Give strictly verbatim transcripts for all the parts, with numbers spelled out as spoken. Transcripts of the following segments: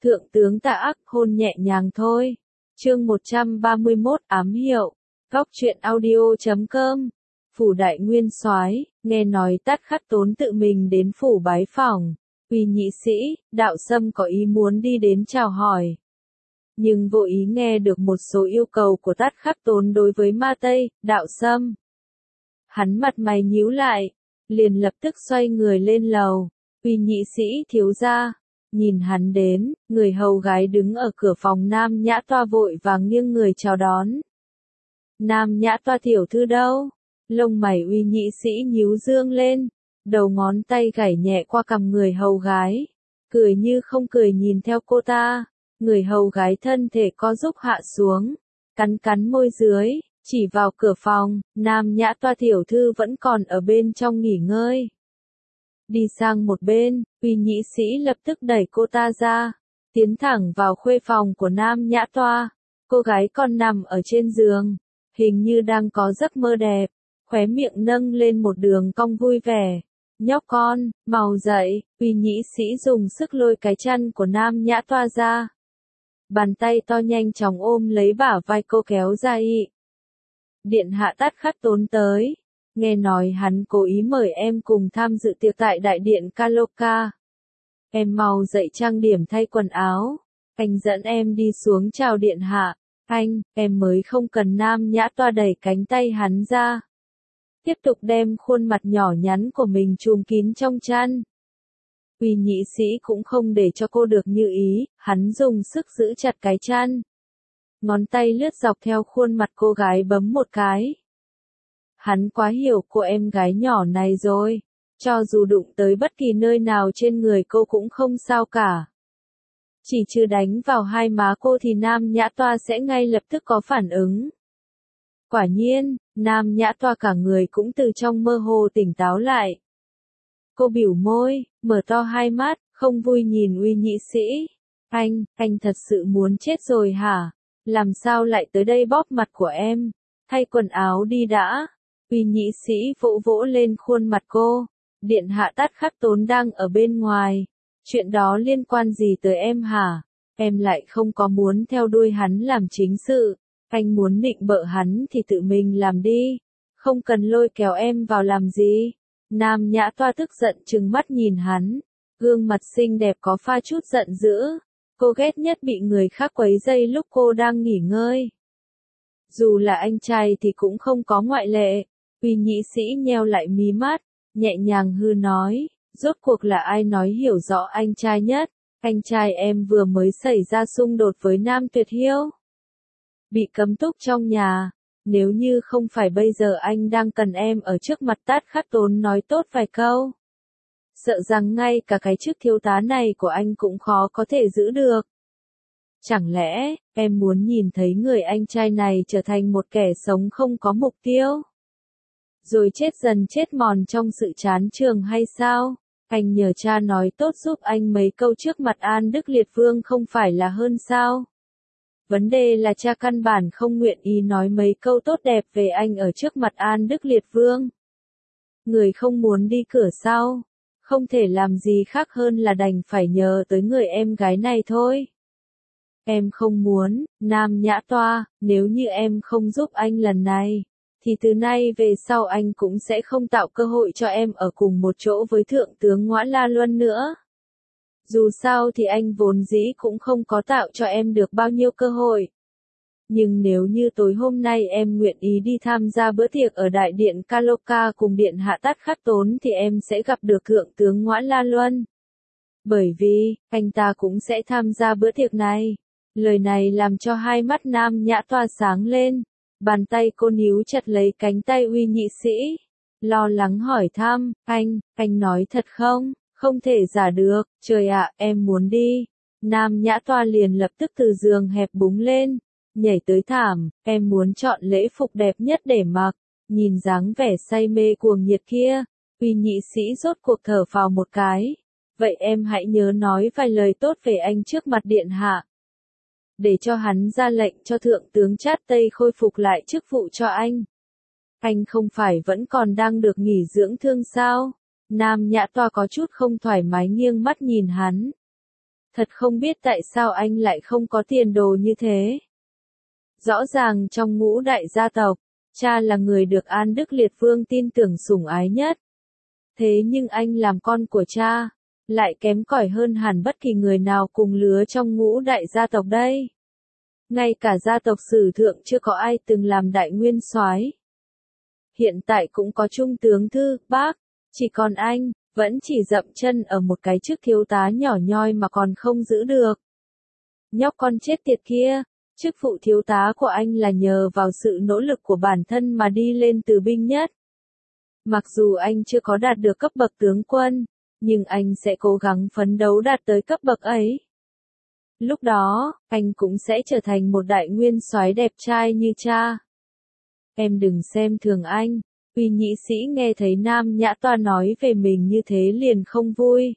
Thượng tướng Tạ Ác hôn nhẹ nhàng thôi. Chương một trăm ba mươi mốt ám hiệu. Góc truyện audio chấm com. Phủ đại nguyên soái, nghe nói Tát Khắc Tốn tự mình đến phủ bái phỏng. Uy nhị sĩ, đạo sâm có ý muốn đi đến chào hỏi. Nhưng vô ý nghe được một số yêu cầu của Tát Khắc Tốn đối với Ma Tây, đạo sâm. Hắn mặt mày nhíu lại, liền lập tức xoay người lên lầu. Uy nhị sĩ thiếu gia. Nhìn hắn đến, người hầu gái đứng ở cửa phòng Nam Nhã Toa vội vàng nghiêng người chào đón. Nam Nhã Toa tiểu thư đâu? Lông mày uy nhị sĩ nhíu dương lên, đầu ngón tay gảy nhẹ qua cằm người hầu gái, cười như không cười nhìn theo cô ta. Người hầu gái thân thể co giúp hạ xuống, cắn cắn môi dưới, chỉ vào cửa phòng. Nam Nhã Toa tiểu thư vẫn còn ở bên trong nghỉ ngơi. Đi sang một bên, uy nhị sĩ lập tức đẩy cô ta ra, tiến thẳng vào khuê phòng của Nam Nhã Toa. Cô gái còn nằm ở trên giường, hình như đang có giấc mơ đẹp, khóe miệng nâng lên một đường cong vui vẻ. Nhóc con, mau dậy. Uy nhị sĩ dùng sức lôi cái chăn của Nam Nhã Toa ra. Bàn tay to nhanh chóng ôm lấy bả vai cô kéo ra ị. Điện hạ Tát Khắc Tốn tới. Nghe nói hắn cố ý mời em cùng tham dự tiệc tại đại điện Kaloka. Em mau dậy trang điểm thay quần áo. Anh dẫn em đi xuống chào điện hạ. Anh, em mới không cần. Nam Nhã Toa đẩy cánh tay hắn ra. Tiếp tục đem khuôn mặt nhỏ nhắn của mình trùm kín trong chăn. Uy nhị sĩ cũng không để cho cô được như ý, hắn dùng sức giữ chặt cái chăn. Ngón tay lướt dọc theo khuôn mặt cô gái bấm một cái. Hắn quá hiểu cô em gái nhỏ này rồi, cho dù đụng tới bất kỳ nơi nào trên người cô cũng không sao cả. Chỉ chưa đánh vào hai má cô thì Nam Nhã Toa sẽ ngay lập tức có phản ứng. Quả nhiên, Nam Nhã Toa cả người cũng từ trong mơ hồ tỉnh táo lại. Cô bĩu môi, mở to hai mắt, không vui nhìn uy nhị sĩ. Anh, anh thật sự muốn chết rồi hả? Làm sao lại tới đây bóp mặt của em? Thay quần áo đi đã. Uy nhị sĩ vỗ vỗ lên khuôn mặt cô. Điện hạ Tát Khắc Tốn đang ở bên ngoài. Chuyện đó liên quan gì tới em hả? Em lại không có muốn theo đuôi hắn làm chính sự. Anh muốn nịnh bợ hắn thì tự mình làm đi. Không cần lôi kéo em vào làm gì. Nam Nhã Toa tức giận trừng mắt nhìn hắn. Gương mặt xinh đẹp có pha chút giận dữ. Cô ghét nhất bị người khác quấy rầy lúc cô đang nghỉ ngơi. Dù là anh trai thì cũng không có ngoại lệ. Uy nhị sĩ nheo lại mí mắt, nhẹ nhàng hư nói, rốt cuộc là ai nói hiểu rõ anh trai nhất? Anh trai em vừa mới xảy ra xung đột với Nam Tuyệt Hiếu. Bị cấm túc trong nhà. Nếu như không phải bây giờ anh đang cần em ở trước mặt Tát Khắc Tốn nói tốt vài câu. Sợ rằng ngay cả cái chức thiếu tá này của anh cũng khó có thể giữ được. Chẳng lẽ, em muốn nhìn thấy người anh trai này trở thành một kẻ sống không có mục tiêu? Rồi chết dần chết mòn trong sự chán trường hay sao? Anh nhờ cha nói tốt giúp anh mấy câu trước mặt An Đức Liệt Vương không phải là hơn sao? Vấn đề là cha căn bản không nguyện ý nói mấy câu tốt đẹp về anh ở trước mặt An Đức Liệt Vương. Người không muốn đi cửa sau, không thể làm gì khác hơn là đành phải nhờ tới người em gái này thôi. Em không muốn, Nam Nhã Toa, nếu như em không giúp anh lần này, thì từ nay về sau anh cũng sẽ không tạo cơ hội cho em ở cùng một chỗ với Thượng tướng Ngoã La Luân nữa. Dù sao thì anh vốn dĩ cũng không có tạo cho em được bao nhiêu cơ hội. Nhưng nếu như tối hôm nay em nguyện ý đi tham gia bữa tiệc ở đại điện Kaloka cùng điện hạ Tát Khắc Tốn thì em sẽ gặp được Thượng tướng Ngoã La Luân. Bởi vì, anh ta cũng sẽ tham gia bữa tiệc này. Lời này làm cho hai mắt Nam Nhã Toa sáng lên. Bàn tay cô níu chặt lấy cánh tay uy nhị sĩ. Lo lắng hỏi thăm, anh, anh nói thật không? Không thể giả được, trời ạ, em muốn đi. Nam Nhã Toa liền lập tức từ giường hẹp búng lên, nhảy tới thảm, em muốn chọn lễ phục đẹp nhất để mặc. Nhìn dáng vẻ say mê cuồng nhiệt kia, uy nhị sĩ rốt cuộc thở phào một cái. Vậy em hãy nhớ nói vài lời tốt về anh trước mặt điện hạ. Để cho hắn ra lệnh cho Thượng tướng Chát Tây khôi phục lại chức vụ cho anh. Anh không phải vẫn còn đang được nghỉ dưỡng thương sao? Nam Nhã Toa có chút không thoải mái nghiêng mắt nhìn hắn. Thật không biết tại sao anh lại không có tiền đồ như thế. Rõ ràng trong ngũ đại gia tộc, cha là người được An Đức Liệt Vương tin tưởng sủng ái nhất. Thế nhưng anh làm con của cha, lại kém cỏi hơn hẳn bất kỳ người nào cùng lứa trong ngũ đại gia tộc đây. Ngay cả gia tộc sử thượng chưa có ai từng làm đại nguyên soái. Hiện tại cũng có trung tướng thư, bác, chỉ còn anh, vẫn chỉ dậm chân ở một cái chức thiếu tá nhỏ nhoi mà còn không giữ được. Nhóc con chết tiệt kia, chức vụ thiếu tá của anh là nhờ vào sự nỗ lực của bản thân mà đi lên từ binh nhất. Mặc dù anh chưa có đạt được cấp bậc tướng quân, nhưng anh sẽ cố gắng phấn đấu đạt tới cấp bậc ấy. Lúc đó, anh cũng sẽ trở thành một đại nguyên soái đẹp trai như cha. Em đừng xem thường anh. Uy Nhĩ Sĩ nghe thấy Nam Nhã Toa nói về mình như thế liền không vui.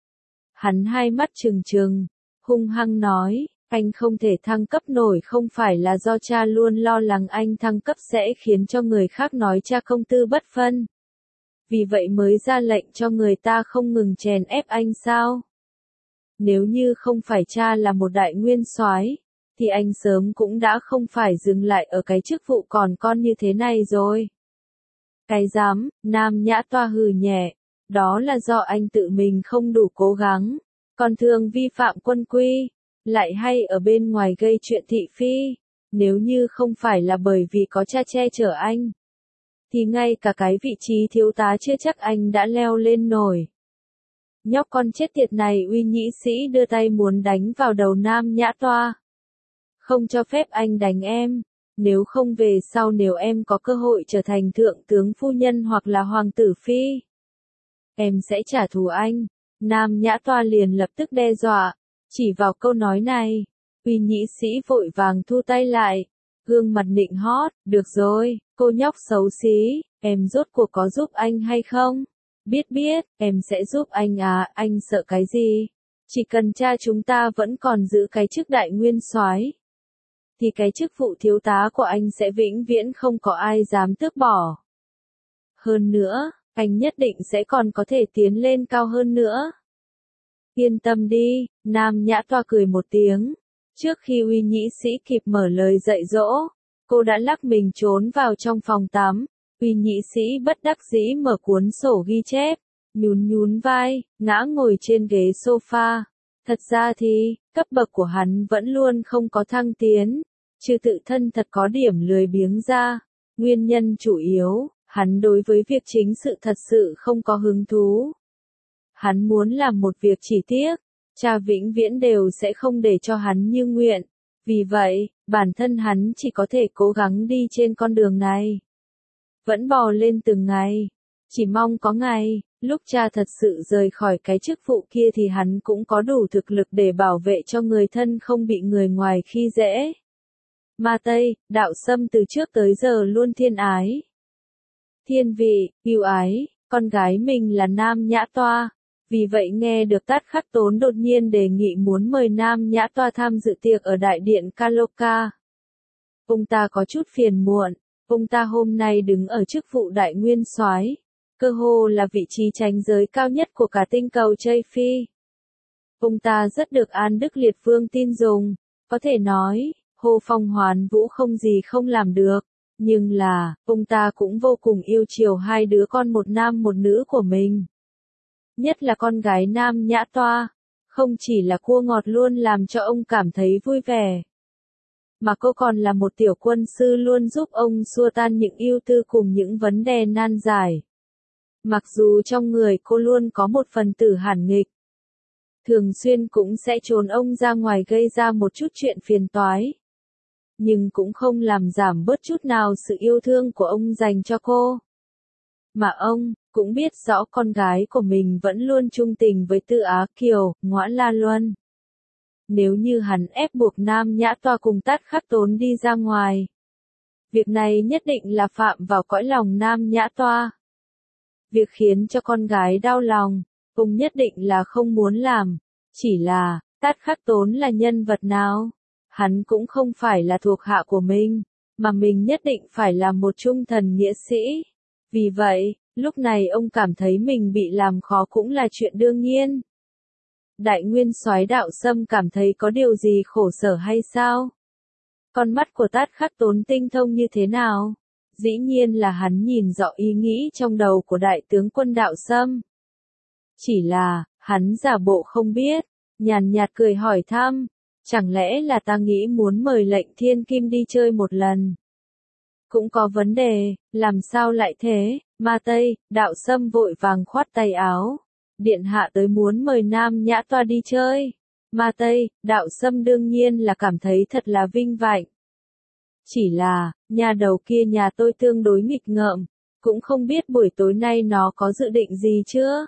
Hắn hai mắt trừng trừng, hung hăng nói, anh không thể thăng cấp nổi không phải là do cha luôn lo lắng anh thăng cấp sẽ khiến cho người khác nói cha công tư bất phân. Vì vậy mới ra lệnh cho người ta không ngừng chèn ép anh sao? Nếu như không phải cha là một đại nguyên soái, thì anh sớm cũng đã không phải dừng lại ở cái chức vụ còn con như thế này rồi. Cái dám, Nam Nhã Toa hừ nhẹ, đó là do anh tự mình không đủ cố gắng, còn thường vi phạm quân quy, lại hay ở bên ngoài gây chuyện thị phi. Nếu như không phải là bởi vì có cha che chở anh, thì ngay cả cái vị trí thiếu tá chưa chắc anh đã leo lên nổi. Nhóc con chết tiệt này, Uy Nhĩ Sĩ đưa tay muốn đánh vào đầu Nam Nhã Toa. Không cho phép anh đánh em, nếu không về sau nếu em có cơ hội trở thành thượng tướng phu nhân hoặc là hoàng tử phi, em sẽ trả thù anh. Nam Nhã Toa liền lập tức đe dọa, chỉ vào câu nói này, Uy Nhĩ Sĩ vội vàng thu tay lại, gương mặt nịnh hót, được rồi, cô nhóc xấu xí, em rốt cuộc có giúp anh hay không? Biết biết, em sẽ giúp anh à, anh sợ cái gì? Chỉ cần cha chúng ta vẫn còn giữ cái chức đại nguyên soái, thì cái chức vụ thiếu tá của anh sẽ vĩnh viễn không có ai dám tước bỏ. Hơn nữa, anh nhất định sẽ còn có thể tiến lên cao hơn nữa. Yên tâm đi, Nam Nhã Toa cười một tiếng. Trước khi Uy Nhĩ Sĩ kịp mở lời dạy dỗ, cô đã lắc mình trốn vào trong phòng tắm. Uy Nhĩ Sĩ bất đắc dĩ mở cuốn sổ ghi chép, nhún nhún vai, ngã ngồi trên ghế sofa. Thật ra thì, cấp bậc của hắn vẫn luôn không có thăng tiến, trừ tự thân thật có điểm lười biếng ra. Nguyên nhân chủ yếu, hắn đối với việc chính sự thật sự không có hứng thú. Hắn muốn làm một việc chỉ tiếc, cha vĩnh viễn đều sẽ không để cho hắn như nguyện. Vì vậy, bản thân hắn chỉ có thể cố gắng đi trên con đường này. Vẫn bò lên từng ngày, chỉ mong có ngày, lúc cha thật sự rời khỏi cái chức vụ kia thì hắn cũng có đủ thực lực để bảo vệ cho người thân không bị người ngoài khi dễ. Ma Tây, Đạo Sâm từ trước tới giờ luôn thiên ái. Thiên vị, yêu ái, con gái mình là Nam Nhã Toa. Vì vậy nghe được Tát Khắc Tốn đột nhiên đề nghị muốn mời Nam Nhã Toa tham dự tiệc ở đại điện Kaloka. Ông ta có chút phiền muộn, ông ta hôm nay đứng ở chức vụ đại nguyên soái, cơ hồ là vị trí chánh giới cao nhất của cả tinh cầu Tây Phi. Ông ta rất được An Đức Liệt Vương tin dùng, có thể nói, Hồ Phong Hoán Vũ không gì không làm được, nhưng là, ông ta cũng vô cùng yêu chiều hai đứa con một nam một nữ của mình. Nhất là con gái Nam Nhã Toa, không chỉ là cua ngọt luôn làm cho ông cảm thấy vui vẻ, mà cô còn là một tiểu quân sư luôn giúp ông xua tan những ưu tư cùng những vấn đề nan giải. Mặc dù trong người cô luôn có một phần tử hàn nghịch, thường xuyên cũng sẽ trốn ông ra ngoài gây ra một chút chuyện phiền toái, nhưng cũng không làm giảm bớt chút nào sự yêu thương của ông dành cho cô. Mà ông cũng biết rõ con gái của mình vẫn luôn trung tình với Tư Á Kiều, Ngõa La Luân. Nếu như hắn ép buộc Nam Nhã Toa cùng Tát Khắc Tốn đi ra ngoài, việc này nhất định là phạm vào cõi lòng Nam Nhã Toa. Việc khiến cho con gái đau lòng, ông nhất định là không muốn làm, chỉ là, Tát Khắc Tốn là nhân vật nào? Hắn cũng không phải là thuộc hạ của mình, mà mình nhất định phải là một trung thần nghĩa sĩ. Vì vậy, lúc này ông cảm thấy mình bị làm khó cũng là chuyện đương nhiên. Đại nguyên soái Đạo Sâm cảm thấy có điều gì khổ sở hay sao? Con mắt của Tát Khắc Tốn tinh thông như thế nào? Dĩ nhiên là hắn nhìn rõ ý nghĩ trong đầu của đại tướng quân Đạo Sâm. Chỉ là, hắn giả bộ không biết, nhàn nhạt cười hỏi thăm, chẳng lẽ là ta nghĩ muốn mời lệnh thiên kim đi chơi một lần? Cũng có vấn đề, làm sao lại thế? Ma Tây, Đạo Sâm vội vàng khoát tay áo. Điện hạ tới muốn mời Nam Nhã Toa đi chơi. Ma Tây, Đạo Sâm đương nhiên là cảm thấy thật là vinh vạnh. Chỉ là, nhà đầu kia nhà tôi tương đối nghịch ngợm, cũng không biết buổi tối nay nó có dự định gì chưa?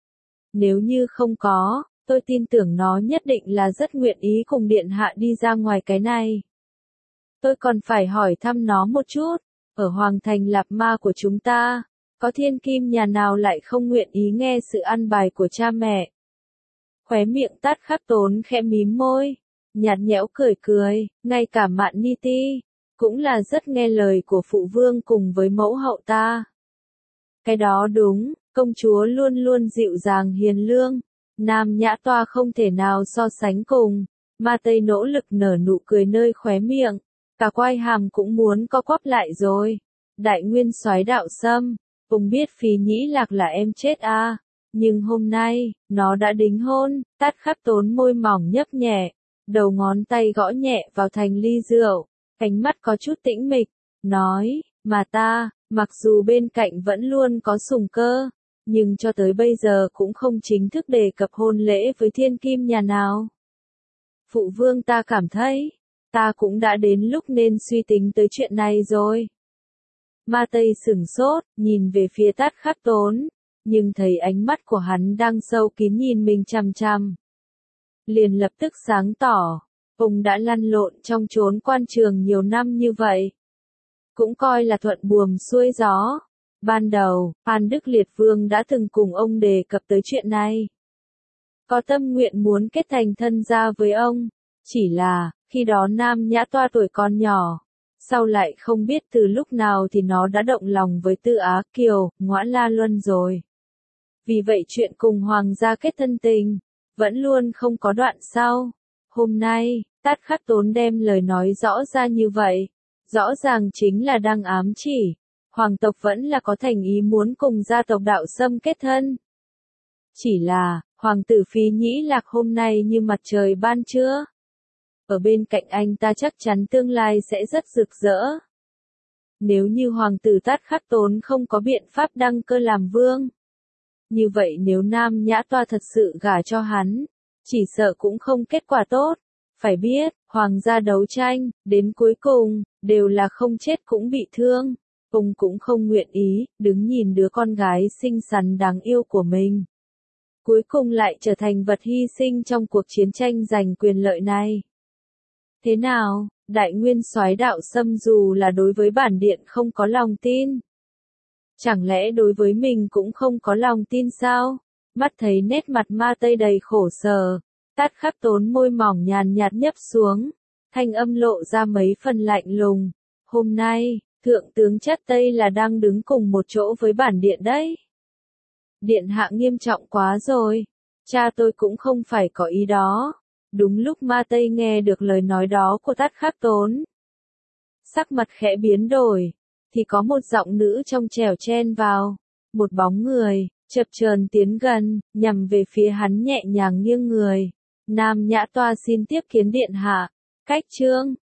Nếu như không có, tôi tin tưởng nó nhất định là rất nguyện ý cùng điện hạ đi ra ngoài cái này. Tôi còn phải hỏi thăm nó một chút, ở Hoàng thành Lạp Ma của chúng ta, có thiên kim nhà nào lại không nguyện ý nghe sự ăn bài của cha mẹ. Khóe miệng Tát Khắc Tốn khẽ mím môi, nhạt nhẽo cười cười, ngay cả Mạn Ni Ti, cũng là rất nghe lời của phụ vương cùng với mẫu hậu ta. Cái đó đúng, công chúa luôn luôn dịu dàng hiền lương, Nam Nhã Toa không thể nào so sánh cùng. Ma Tây nỗ lực nở nụ cười nơi khóe miệng, cả quai hàm cũng muốn co quắp lại rồi. Đại nguyên soái Đạo Sâm, cùng biết Phí Nhĩ Lạc là em chết à, nhưng hôm nay, nó đã đính hôn. Tát Khắc Tốn môi mỏng nhấp nhẹ, đầu ngón tay gõ nhẹ vào thành ly rượu, ánh mắt có chút tĩnh mịch, nói, mà ta, mặc dù bên cạnh vẫn luôn có Sùng Cơ, nhưng cho tới bây giờ cũng không chính thức đề cập hôn lễ với thiên kim nhà nào. Phụ vương ta cảm thấy, ta cũng đã đến lúc nên suy tính tới chuyện này rồi. Ma Tây sửng sốt, nhìn về phía Tát Khắc Tốn, nhưng thấy ánh mắt của hắn đang sâu kín nhìn mình chằm chằm. Liền lập tức sáng tỏ, ông đã lăn lộn trong chốn quan trường nhiều năm như vậy. Cũng coi là thuận buồm xuôi gió. Ban đầu, Phan Đức Liệt Vương đã từng cùng ông đề cập tới chuyện này. Có tâm nguyện muốn kết thành thân gia với ông. Chỉ là, khi đó Nam Nhã Toa tuổi còn nhỏ. Sau lại không biết từ lúc nào thì nó đã động lòng với Tư Á Kiều, Ngõa La Luân rồi. Vì vậy chuyện cùng Hoàng gia kết thân tình, vẫn luôn không có đoạn sau. Hôm nay, Tát Khắc Tốn đem lời nói rõ ra như vậy. Rõ ràng chính là đang ám chỉ. Hoàng tộc vẫn là có thành ý muốn cùng gia tộc Đạo Sâm kết thân. Chỉ là, Hoàng tử Phí Nhĩ Lạc hôm nay như mặt trời ban trưa. Ở bên cạnh anh ta chắc chắn tương lai sẽ rất rực rỡ. Nếu như Hoàng tử Tát Khắc Tốn không có biện pháp đăng cơ làm vương. Như vậy nếu Nam Nhã Toa thật sự gả cho hắn, chỉ sợ cũng không kết quả tốt. Phải biết, Hoàng gia đấu tranh, đến cuối cùng, đều là không chết cũng bị thương. Ông cũng không nguyện ý, đứng nhìn đứa con gái xinh xắn đáng yêu của mình. Cuối cùng lại trở thành vật hy sinh trong cuộc chiến tranh giành quyền lợi này. Thế nào, đại nguyên soái Đạo Sâm dù là đối với bản điện không có lòng tin? Chẳng lẽ đối với mình cũng không có lòng tin sao? Mắt thấy nét mặt Ma Tây đầy khổ sở, Tát Khắc Tốn môi mỏng nhàn nhạt nhấp xuống, thanh âm lộ ra mấy phần lạnh lùng. Hôm nay, Thượng tướng Chất Tây là đang đứng cùng một chỗ với bản điện đấy. Điện hạ nghiêm trọng quá rồi, cha tôi cũng không phải có ý đó. Đúng lúc Ma Tây nghe được lời nói đó của Tát Khắc Tốn, sắc mặt khẽ biến đổi, thì có một giọng nữ trong trẻo chen vào, một bóng người, chập chờn tiến gần, nhằm về phía hắn nhẹ nhàng nghiêng người. Nam Nhã Toa xin tiếp kiến điện hạ. Cách chương